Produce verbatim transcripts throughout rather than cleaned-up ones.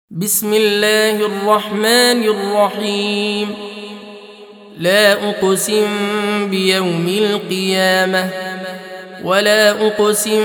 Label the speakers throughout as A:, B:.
A: بسم الله الرحمن الرحيم. لا أقسم بيوم القيامة ولا أقسم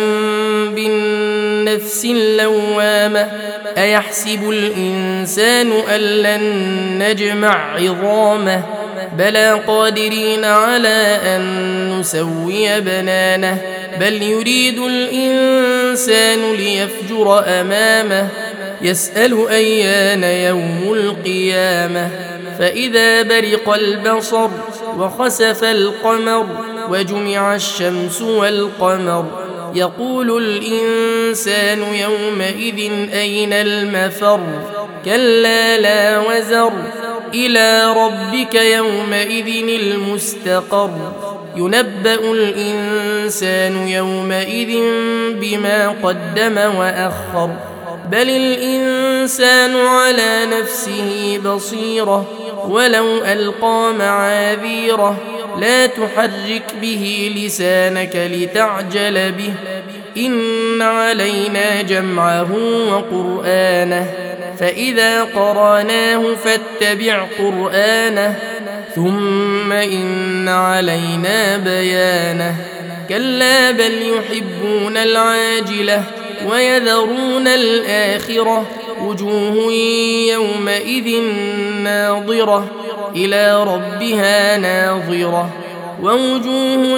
A: بالنفس اللوامة. أيحسب الإنسان أن لن نجمع عظامه بلى قادرين على أن نسوي بنانه. بل يريد الإنسان ليفجر أمامه يسأل أيان يوم القيامة. فإذا برق البصر وخسف القمر وجمع الشمس والقمر يقول الإنسان يومئذ أين المفر. كلا لا وزر إلى ربك يومئذ المستقر. ينبأ الإنسان يومئذ بما قدم وأخر. بل الإنسان على نفسه بصيرة ولو ألقى معاذيره. لا تحرك به لسانك لتعجل به إن علينا جمعه وقرآنه فإذا قرأناه فاتبع قرآنه ثم إن علينا بيانه. كلا بل يحبون العاجلة ويذرون الآخرة. وجوه يومئذ ناظرة إلى ربها ناظرة ووجوه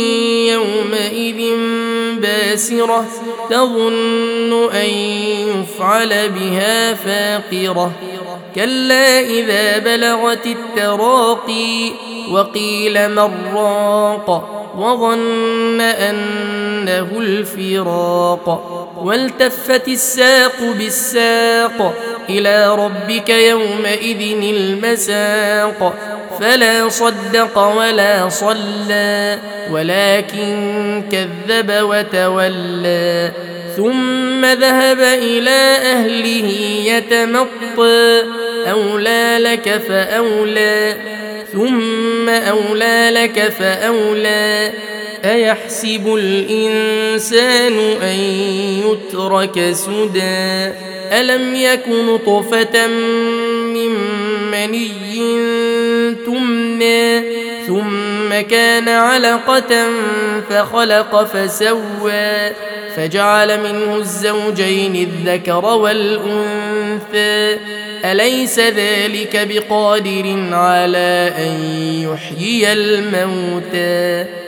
A: يومئذ باسرة تظن أن يفعل بها فاقرة. كلا إذا بلغت التراقي وقيل من راق وظن أنه الفراق. والتفت الساق بالساق إلى ربك يومئذ المساق. فلا صدق ولا صلى ولكن كذب وتولى ثم ذهب إلى أهله يتمطى. أولى لك فأولى ثم أولى لك فأولى. أيحسب الإنسان أن يترك سدى. ألم يك نطفة من مني تمنى ثم كان علقة فخلق فسوى فجعل منه الزوجين الذكر والأنثى. أليس ذلك بقادر على أن يحيي الموتى